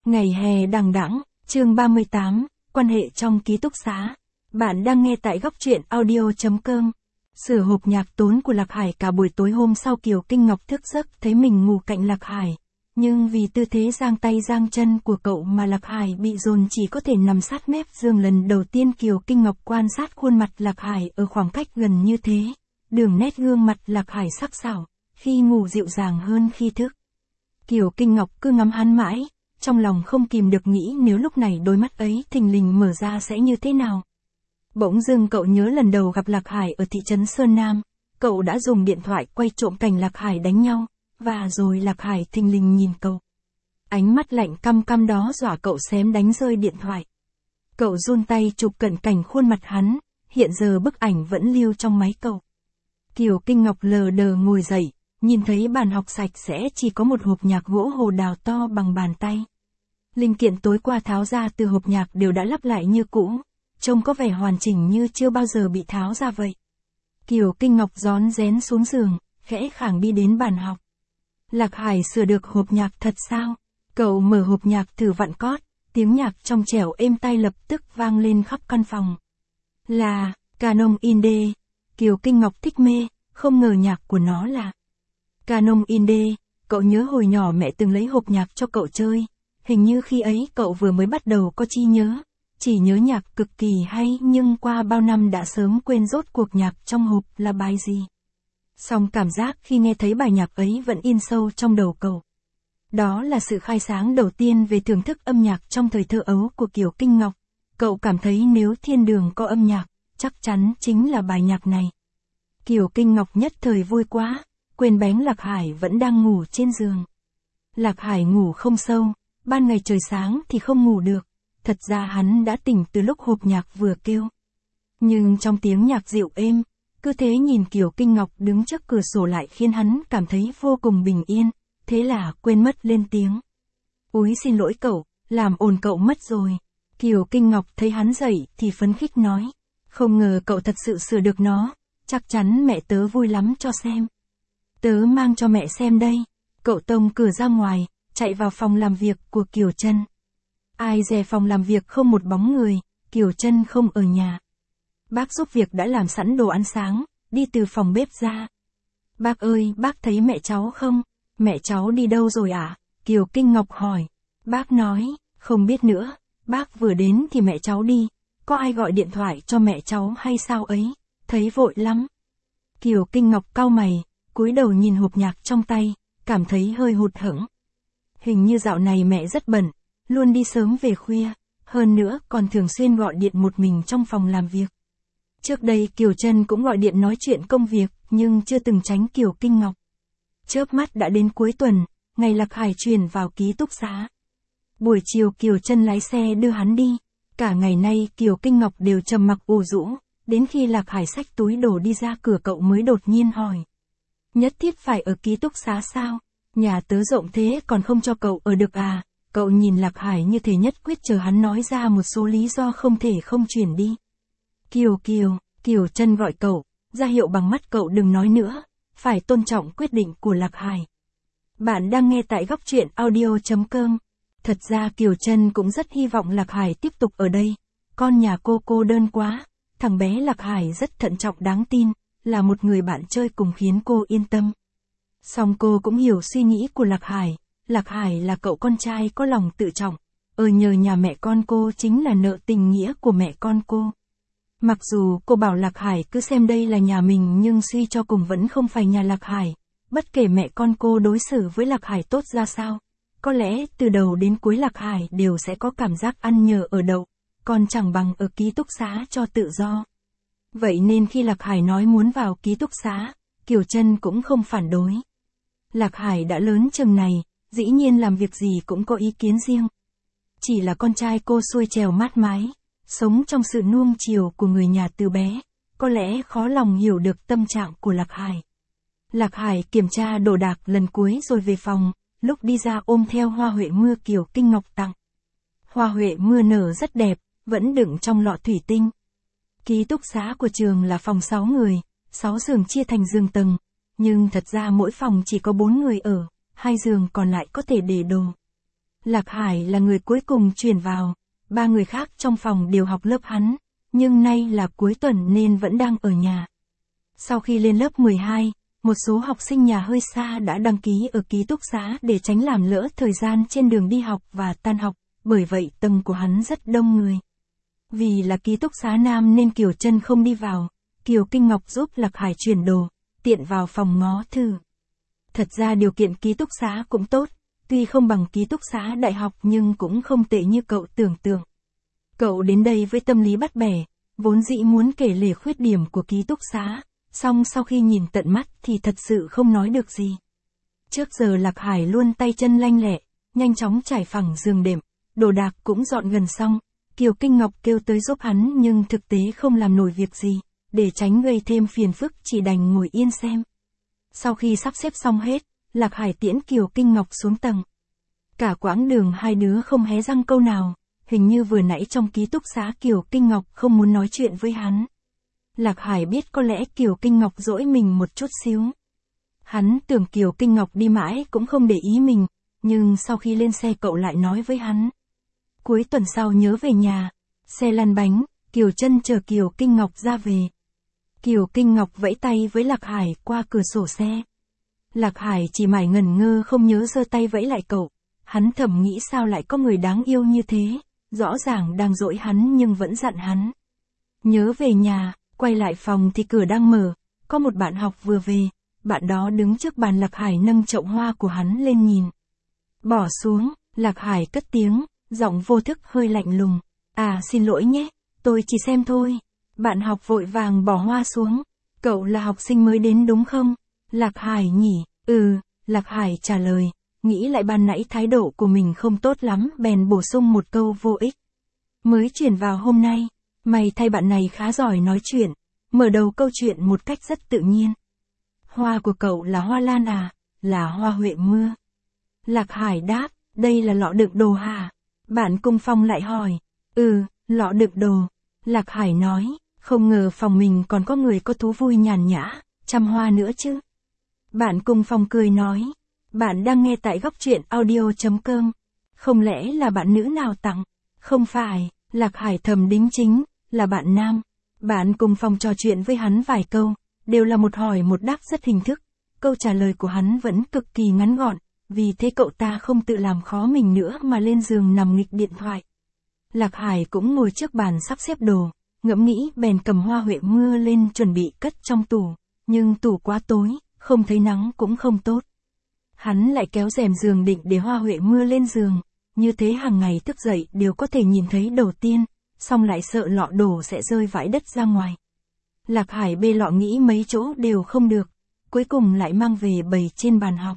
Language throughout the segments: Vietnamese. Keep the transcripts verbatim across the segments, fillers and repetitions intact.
Ngày hè đằng đẵng, chương ba mươi tám, quan hệ trong ký túc xá. Bạn đang nghe tại góc truyện audio chấm com. Sửa hộp nhạc tốn của Lạc Hải. Cả buổi tối hôm sau Kiều Kinh Ngọc thức giấc thấy mình ngủ cạnh Lạc Hải. Nhưng vì tư thế giang tay giang chân của cậu mà Lạc Hải bị dồn chỉ có thể nằm sát mép giường. Lần đầu tiên Kiều Kinh Ngọc quan sát khuôn mặt Lạc Hải ở khoảng cách gần như thế. Đường nét gương mặt Lạc Hải sắc sảo, khi ngủ dịu dàng hơn khi thức. Kiều Kinh Ngọc cứ ngắm hắn mãi, trong lòng không kìm được nghĩ nếu lúc này đôi mắt ấy thình lình mở ra sẽ như thế nào. Bỗng dưng cậu nhớ lần đầu gặp Lạc Hải ở thị trấn Sơn Nam, cậu đã dùng điện thoại quay trộm cảnh Lạc Hải đánh nhau, và rồi Lạc Hải thình lình nhìn cậu. Ánh mắt lạnh căm căm đó dọa cậu xém đánh rơi điện thoại. Cậu run tay chụp cận cảnh khuôn mặt hắn, hiện giờ bức ảnh vẫn lưu trong máy cậu. Kiều Kinh Ngọc lờ đờ ngồi dậy, nhìn thấy bàn học sạch sẽ chỉ có một hộp nhạc gỗ hồ đào to bằng bàn tay. Linh kiện tối qua tháo ra từ hộp nhạc đều đã lắp lại như cũ, trông có vẻ hoàn chỉnh như chưa bao giờ bị tháo ra vậy. Kiều Kinh Ngọc rón rén xuống giường, khẽ khàng đi đến bàn học. Lạc Hải sửa được hộp nhạc thật sao? Cậu mở hộp nhạc thử vặn cót, tiếng nhạc trong trẻo êm tai lập tức vang lên khắp căn phòng. Là Canon Inde. Kiều Kinh Ngọc thích mê, không ngờ nhạc của nó là Canon Inde. Cậu nhớ hồi nhỏ mẹ từng lấy hộp nhạc cho cậu chơi, hình như khi ấy cậu vừa mới bắt đầu có trí nhớ, chỉ nhớ nhạc cực kỳ hay nhưng qua bao năm đã sớm quên rốt cuộc nhạc trong hộp là bài gì. Song cảm giác khi nghe thấy bài nhạc ấy vẫn in sâu trong đầu cậu. Đó là sự khai sáng đầu tiên về thưởng thức âm nhạc trong thời thơ ấu của Kiều Kinh Ngọc. Cậu cảm thấy nếu thiên đường có âm nhạc, chắc chắn chính là bài nhạc này. Kiều Kinh Ngọc nhất thời vui quá, quên bén Lạc Hải vẫn đang ngủ trên giường. Lạc Hải ngủ không sâu, ban ngày trời sáng thì không ngủ được, thật ra hắn đã tỉnh từ lúc hộp nhạc vừa kêu. Nhưng trong tiếng nhạc dịu êm, cứ thế nhìn Kiều Kinh Ngọc đứng trước cửa sổ lại khiến hắn cảm thấy vô cùng bình yên, thế là quên mất lên tiếng. Úi xin lỗi cậu, làm ồn cậu mất rồi. Kiều Kinh Ngọc thấy hắn dậy thì phấn khích nói, không ngờ cậu thật sự sửa được nó, chắc chắn mẹ tớ vui lắm cho xem. Tớ mang cho mẹ xem đây. Cậu tông cửa ra ngoài, chạy vào phòng làm việc của Kiều Trân. Ai dè phòng làm việc không một bóng người, Kiều Trân không ở nhà. Bác giúp việc đã làm sẵn đồ ăn sáng, đi từ phòng bếp ra. Bác ơi, bác thấy mẹ cháu không? Mẹ cháu đi đâu rồi ạ? À? Kiều Kinh Ngọc hỏi. Bác nói, không biết nữa, bác vừa đến thì mẹ cháu đi, có ai gọi điện thoại cho mẹ cháu hay sao ấy, thấy vội lắm. Kiều Kinh Ngọc cau mày, cúi đầu nhìn hộp nhạc trong tay, cảm thấy hơi hụt hẫng. Hình như dạo này mẹ rất bận, luôn đi sớm về khuya, hơn nữa còn thường xuyên gọi điện một mình trong phòng làm việc. Trước đây Kiều Trân cũng gọi điện nói chuyện công việc, nhưng chưa từng tránh Kiều Kinh Ngọc. Chớp mắt đã đến cuối tuần, ngày Lạc Hải chuyển vào ký túc xá. Buổi chiều Kiều Trân lái xe đưa hắn đi, cả ngày nay Kiều Kinh Ngọc đều trầm mặc ủ rũ, đến khi Lạc Hải xách túi đồ đi ra cửa cậu mới đột nhiên hỏi. Nhất thiết phải ở ký túc xá sao? Nhà tớ rộng thế còn không cho cậu ở được à? Cậu nhìn Lạc Hải như thể nhất quyết chờ hắn nói ra một số lý do không thể không chuyển đi. Kiều Kiều, Kiều Trân gọi cậu, ra hiệu bằng mắt cậu đừng nói nữa, phải tôn trọng quyết định của Lạc Hải. Bạn đang nghe tại góc truyện audio chấm com. Thật ra Kiều Trân cũng rất hy vọng Lạc Hải tiếp tục ở đây, con nhà cô cô đơn quá, thằng bé Lạc Hải rất thận trọng đáng tin, là một người bạn chơi cùng khiến cô yên tâm. Song cô cũng hiểu suy nghĩ của Lạc Hải, Lạc Hải là cậu con trai có lòng tự trọng, ở nhờ nhà mẹ con cô chính là nợ tình nghĩa của mẹ con cô. Mặc dù cô bảo Lạc Hải cứ xem đây là nhà mình nhưng suy cho cùng vẫn không phải nhà Lạc Hải, bất kể mẹ con cô đối xử với Lạc Hải tốt ra sao, có lẽ từ đầu đến cuối Lạc Hải đều sẽ có cảm giác ăn nhờ ở đậu, còn chẳng bằng ở ký túc xá cho tự do. Vậy nên khi Lạc Hải nói muốn vào ký túc xá, Kiều Trân cũng không phản đối. Lạc Hải đã lớn chừng này, dĩ nhiên làm việc gì cũng có ý kiến riêng. Chỉ là con trai cô xuôi trèo mát mái, sống trong sự nuông chiều của người nhà từ bé, có lẽ khó lòng hiểu được tâm trạng của Lạc Hải. Lạc Hải kiểm tra đồ đạc lần cuối rồi về phòng, lúc đi ra ôm theo hoa huệ mưa Kiều Kinh Ngọc tặng. Hoa huệ mưa nở rất đẹp, vẫn đựng trong lọ thủy tinh. Ký túc xá của trường là phòng sáu người, sáu giường chia thành giường tầng, nhưng thật ra mỗi phòng chỉ có bốn người ở, hai giường còn lại có thể để đồ. Lạc Hải là người cuối cùng chuyển vào, ba người khác trong phòng đều học lớp hắn, nhưng nay là cuối tuần nên vẫn đang ở nhà. Sau khi lên lớp mười hai, một số học sinh nhà hơi xa đã đăng ký ở ký túc xá để tránh làm lỡ thời gian trên đường đi học và tan học, bởi vậy tầng của hắn rất đông người. Vì là ký túc xá nam nên Kiều Trân không đi vào, Kiều Kinh Ngọc giúp Lạc Hải chuyển đồ, tiện vào phòng ngó thử. Thật ra điều kiện ký túc xá cũng tốt, tuy không bằng ký túc xá đại học nhưng cũng không tệ như cậu tưởng tượng. Cậu đến đây với tâm lý bắt bẻ, vốn dĩ muốn kể lể khuyết điểm của ký túc xá, song sau khi nhìn tận mắt thì thật sự không nói được gì. Trước giờ Lạc Hải luôn tay chân lanh lẹ, nhanh chóng trải phẳng giường đệm, đồ đạc cũng dọn gần xong, Kiều Kinh Ngọc kêu tới giúp hắn nhưng thực tế không làm nổi việc gì, để tránh gây thêm phiền phức chỉ đành ngồi yên xem. Sau khi sắp xếp xong hết, Lạc Hải tiễn Kiều Kinh Ngọc xuống tầng. Cả quãng đường hai đứa không hé răng câu nào, hình như vừa nãy trong ký túc xá Kiều Kinh Ngọc không muốn nói chuyện với hắn. Lạc Hải biết có lẽ Kiều Kinh Ngọc dỗi mình một chút xíu. Hắn tưởng Kiều Kinh Ngọc đi mãi cũng không để ý mình, nhưng sau khi lên xe cậu lại nói với hắn. Cuối tuần sau nhớ về nhà. Xe lăn bánh, Kiều Trân chờ Kiều Kinh Ngọc ra về. Kiều Kinh Ngọc vẫy tay với Lạc Hải qua cửa sổ xe. Lạc Hải chỉ mải ngẩn ngơ không nhớ giơ tay vẫy lại cậu. Hắn thầm nghĩ sao lại có người đáng yêu như thế, rõ ràng đang dỗi hắn nhưng vẫn dặn hắn. Nhớ về nhà, quay lại phòng thì cửa đang mở, có một bạn học vừa về, bạn đó đứng trước bàn Lạc Hải nâng chậu hoa của hắn lên nhìn. Bỏ xuống, Lạc Hải cất tiếng, giọng vô thức hơi lạnh lùng. À xin lỗi nhé, tôi chỉ xem thôi. Bạn học vội vàng bỏ hoa xuống. Cậu là học sinh mới đến đúng không? Lạc Hải nhỉ? Ừ, Lạc Hải trả lời, nghĩ lại ban nãy thái độ của mình không tốt lắm bèn bổ sung một câu vô ích. Mới chuyển vào hôm nay, mày thay bạn này khá giỏi nói chuyện, mở đầu câu chuyện một cách rất tự nhiên. Hoa của cậu là hoa lan à? Là hoa huệ mưa. Lạc Hải đáp, đây là lọ đựng đồ hả? Bạn cùng phòng lại hỏi, ừ, lọ đựng đồ. Lạc Hải nói, không ngờ phòng mình còn có người có thú vui nhàn nhã, chăm hoa nữa chứ. Bạn cùng phòng cười nói, bạn đang nghe tại góc truyện audio chấm com. Không lẽ là bạn nữ nào tặng? Không phải, Lạc Hải thầm đính chính, là bạn nam. Bạn cùng phòng trò chuyện với hắn vài câu, đều là một hỏi một đáp rất hình thức. Câu trả lời của hắn vẫn cực kỳ ngắn gọn, vì thế cậu ta không tự làm khó mình nữa mà lên giường nằm nghịch điện thoại. Lạc Hải cũng ngồi trước bàn sắp xếp đồ, ngẫm nghĩ bèn cầm hoa huệ mưa lên chuẩn bị cất trong tủ, nhưng tủ quá tối, không thấy nắng cũng không tốt. Hắn lại kéo rèm giường định để hoa huệ mưa lên giường, như thế hàng ngày thức dậy đều có thể nhìn thấy đầu tiên, xong lại sợ lọ đồ sẽ rơi vãi đất ra ngoài. Lạc Hải bê lọ nghĩ mấy chỗ đều không được, cuối cùng lại mang về bày trên bàn học.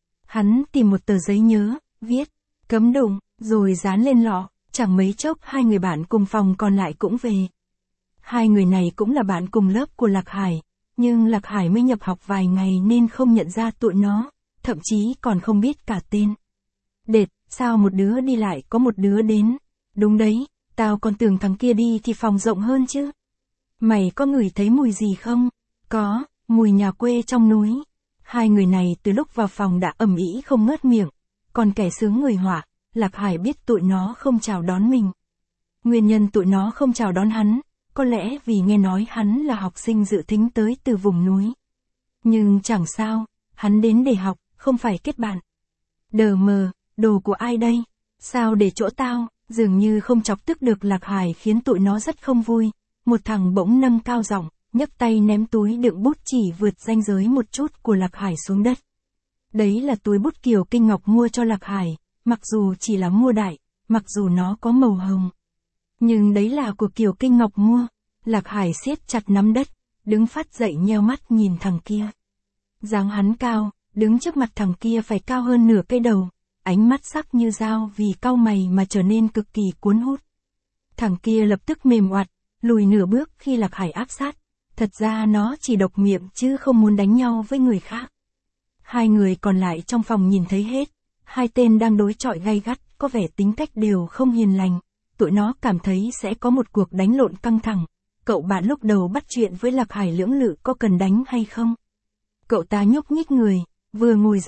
Hắn tìm một tờ giấy nhớ, viết, cấm đụng, rồi dán lên lọ, chẳng mấy chốc hai người bạn cùng phòng còn lại cũng về. Hai người này cũng là bạn cùng lớp của Lạc Hải, nhưng Lạc Hải mới nhập học vài ngày nên không nhận ra tụi nó, thậm chí còn không biết cả tên. Đệt, sao một đứa đi lại có một đứa đến? Đúng đấy, tao còn tưởng thằng kia đi thì phòng rộng hơn chứ. Mày có ngửi thấy mùi gì không? Có, mùi nhà quê trong núi. Hai người này từ lúc vào phòng đã ầm ĩ không ngớt miệng, còn kẻ sướng người họa, Lạc Hải biết tụi nó không chào đón mình. Nguyên nhân tụi nó không chào đón hắn, có lẽ vì nghe nói hắn là học sinh dự thính tới từ vùng núi. Nhưng chẳng sao, hắn đến để học, không phải kết bạn. Đờ mờ, đồ của ai đây? Sao để chỗ tao? Dường như không chọc tức được Lạc Hải khiến tụi nó rất không vui. Một thằng bỗng nâng cao giọng, nhấc tay ném túi đựng bút chỉ vượt ranh giới một chút của Lạc Hải xuống đất. Đấy là túi bút Kiều Kinh Ngọc mua cho Lạc Hải, mặc dù chỉ là mua đại, mặc dù nó có màu hồng. Nhưng đấy là của Kiều Kinh Ngọc mua. Lạc Hải siết chặt nắm đất, đứng phát dậy nheo mắt nhìn thằng kia. Dáng hắn cao, đứng trước mặt thằng kia phải cao hơn nửa cây đầu, ánh mắt sắc như dao vì cau mày mà trở nên cực kỳ cuốn hút. Thằng kia lập tức mềm oặt, lùi nửa bước khi Lạc Hải áp sát. Thật ra nó chỉ độc miệng chứ không muốn đánh nhau với người khác. Hai người còn lại trong phòng nhìn thấy hết, hai tên đang đối chọi gay gắt, có vẻ tính cách đều không hiền lành. Tụi nó cảm thấy sẽ có một cuộc đánh lộn căng thẳng. Cậu bạn lúc đầu bắt chuyện với Lạc Hải lưỡng lự có cần đánh hay không? Cậu ta nhúc nhích người, vừa ngồi dậy,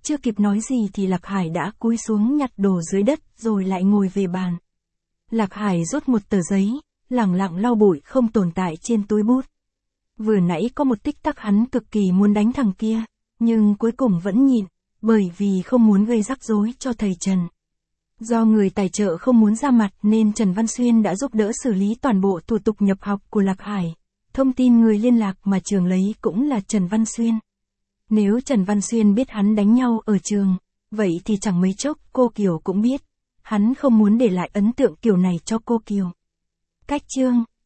Chưa kịp nói gì thì Lạc Hải đã cúi xuống nhặt đồ dưới đất rồi lại ngồi về bàn. Lạc Hải rút một tờ giấy, lẳng lặng lau bụi không tồn tại trên túi bút. Vừa nãy có một tích tắc hắn cực kỳ muốn đánh thằng kia, nhưng cuối cùng vẫn nhịn, bởi vì không muốn gây rắc rối cho thầy Trần. Do người tài trợ không muốn ra mặt nên Trần Văn Xuyên đã giúp đỡ xử lý toàn bộ thủ tục nhập học của Lạc Hải. Thông tin người liên lạc mà trường lấy cũng là Trần Văn Xuyên. Nếu Trần Văn Xuyên biết hắn đánh nhau ở trường, vậy thì chẳng mấy chốc cô Kiều cũng biết. Hắn không muốn để lại ấn tượng kiểu này cho cô Kiều. Cách chương